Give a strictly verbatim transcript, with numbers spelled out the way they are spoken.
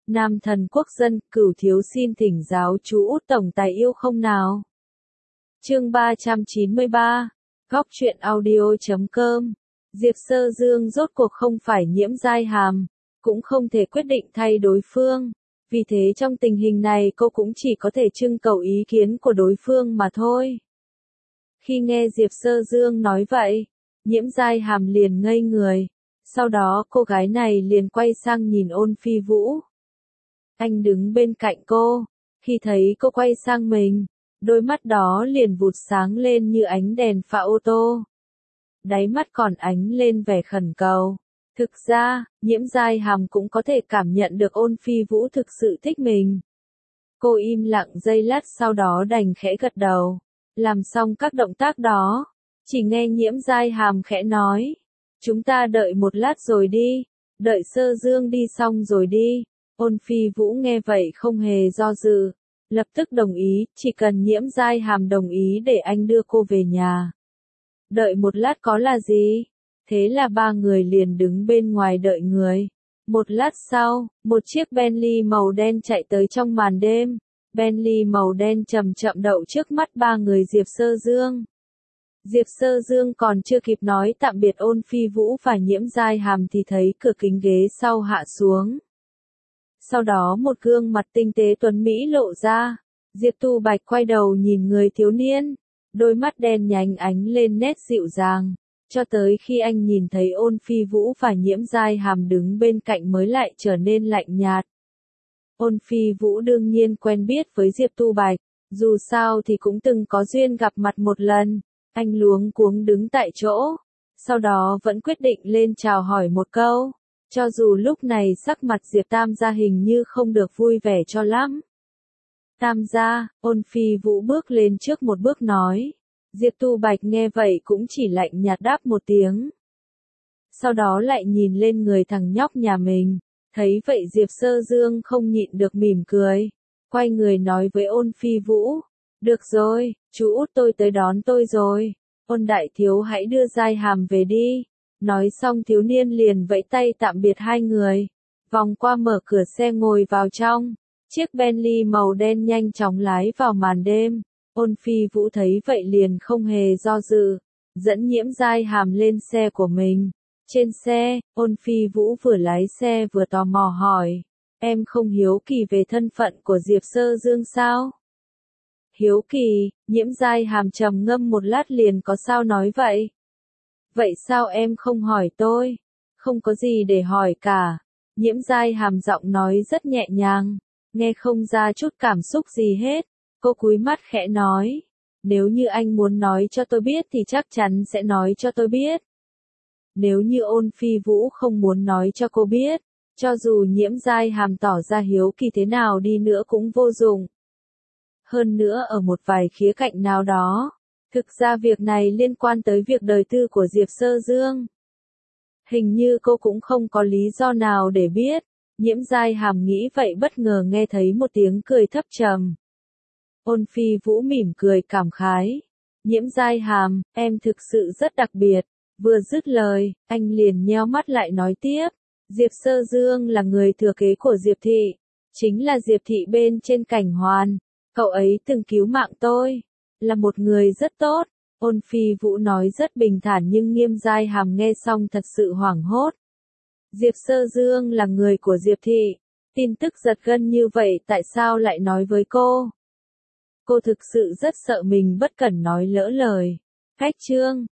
Nam thần quốc dân, Cửu thiếu xin thỉnh giáo chú Út tổng tài yêu không nào. Chương ba trăm chín mươi ba, Góc truyện audio chấm com. Diệp Sơ Dương rốt cuộc không phải Nhiễm Giai Hàm, cũng không thể quyết định thay đối phương, vì thế trong tình hình này cô cũng chỉ có thể trưng cầu ý kiến của đối phương mà thôi. Khi nghe Diệp Sơ Dương nói vậy, Nhiễm Giai Hàm liền ngây người, sau đó cô gái này liền quay sang nhìn Ôn Phi Vũ. Anh đứng bên cạnh cô, khi thấy cô quay sang mình, đôi mắt đó liền vụt sáng lên như ánh đèn pha ô tô. Đáy mắt còn ánh lên vẻ khẩn cầu. Thực ra, Nhiễm Giai Hàm cũng có thể cảm nhận được Ôn Phi Vũ thực sự thích mình. Cô im lặng giây lát sau đó đành khẽ gật đầu. Làm xong các động tác đó, chỉ nghe Nhiễm Giai Hàm khẽ nói. Chúng ta đợi một lát rồi đi, đợi Sơ Dương đi xong rồi đi. Ôn Phi Vũ nghe vậy không hề do dự, lập tức đồng ý, chỉ cần Nhiễm Giai Hàm đồng ý để anh đưa cô về nhà. Đợi một lát có là gì? Thế là ba người liền đứng bên ngoài đợi người. Một lát sau, một chiếc Bentley màu đen chạy tới trong màn đêm. Bentley màu đen chậm chậm đậu trước mắt ba người Diệp Sơ Dương. Diệp Sơ Dương còn chưa kịp nói tạm biệt Ôn Phi Vũ và Nhiễm Giai Hàm thì thấy cửa kính ghế sau hạ xuống. Sau đó một gương mặt tinh tế tuấn Mỹ lộ ra. Diệp Tu Bạch quay đầu nhìn người thiếu niên, đôi mắt đen nhánh ánh lên nét dịu dàng, cho tới khi anh nhìn thấy Ôn Phi Vũ và Nhiễm Giai Hàm đứng bên cạnh mới lại trở nên lạnh nhạt. Ôn Phi Vũ đương nhiên quen biết với Diệp Tu Bạch, dù sao thì cũng từng có duyên gặp mặt một lần, anh luống cuống đứng tại chỗ, sau đó vẫn quyết định lên chào hỏi một câu. Cho dù lúc này sắc mặt Diệp Tam gia hình như không được vui vẻ cho lắm. Tam gia, Ôn Phi Vũ bước lên trước một bước nói. Diệp Tu Bạch nghe vậy cũng chỉ lạnh nhạt đáp một tiếng. Sau đó lại nhìn lên người thằng nhóc nhà mình, thấy vậy Diệp Sơ Dương không nhịn được mỉm cười. Quay người nói với Ôn Phi Vũ. Được rồi, chú Út tôi tới đón tôi rồi. Ôn đại thiếu hãy đưa Giai Hàm về đi. Nói xong thiếu niên liền vẫy tay tạm biệt hai người, vòng qua mở cửa xe ngồi vào trong, chiếc Bentley màu đen nhanh chóng lái vào màn đêm. Ôn Phi Vũ thấy vậy liền không hề do dự, dẫn Nhiễm Giai Hàm lên xe của mình. Trên xe, Ôn Phi Vũ vừa lái xe vừa tò mò hỏi, em không hiếu kỳ về thân phận của Diệp Sơ Dương sao? Hiếu kỳ, Nhiễm Giai Hàm trầm ngâm một lát liền có sao nói vậy? Vậy sao em không hỏi tôi? Không có gì để hỏi cả. Nhiễm Giai Hàm giọng nói rất nhẹ nhàng, nghe không ra chút cảm xúc gì hết. Cô cúi mắt khẽ nói, nếu như anh muốn nói cho tôi biết thì chắc chắn sẽ nói cho tôi biết. Nếu như Ôn Phi Vũ không muốn nói cho cô biết, cho dù Nhiễm Giai Hàm tỏ ra hiếu kỳ thế nào đi nữa cũng vô dụng. Hơn nữa ở một vài khía cạnh nào đó, thực ra việc này liên quan tới việc đời tư của Diệp Sơ Dương. Hình như cô cũng không có lý do nào để biết. Nhiễm Giai Hàm nghĩ vậy bất ngờ nghe thấy một tiếng cười thấp trầm. Ôn Phi Vũ mỉm cười cảm khái. Nhiễm Giai Hàm, em thực sự rất đặc biệt. Vừa dứt lời, anh liền nheo mắt lại nói tiếp. Diệp Sơ Dương là người thừa kế của Diệp Thị. Chính là Diệp Thị bên trên Cảnh Hoàn. Cậu ấy từng cứu mạng tôi. Là một người rất tốt. Ôn Phi Vũ nói rất bình thản nhưng Nhiễm Giai Hàm nghe xong thật sự hoảng hốt. Diệp Sơ Dương là người của Diệp Thị. Tin tức giật gân như vậy tại sao lại nói với cô? Cô thực sự rất sợ mình bất cẩn nói lỡ lời. Cách chương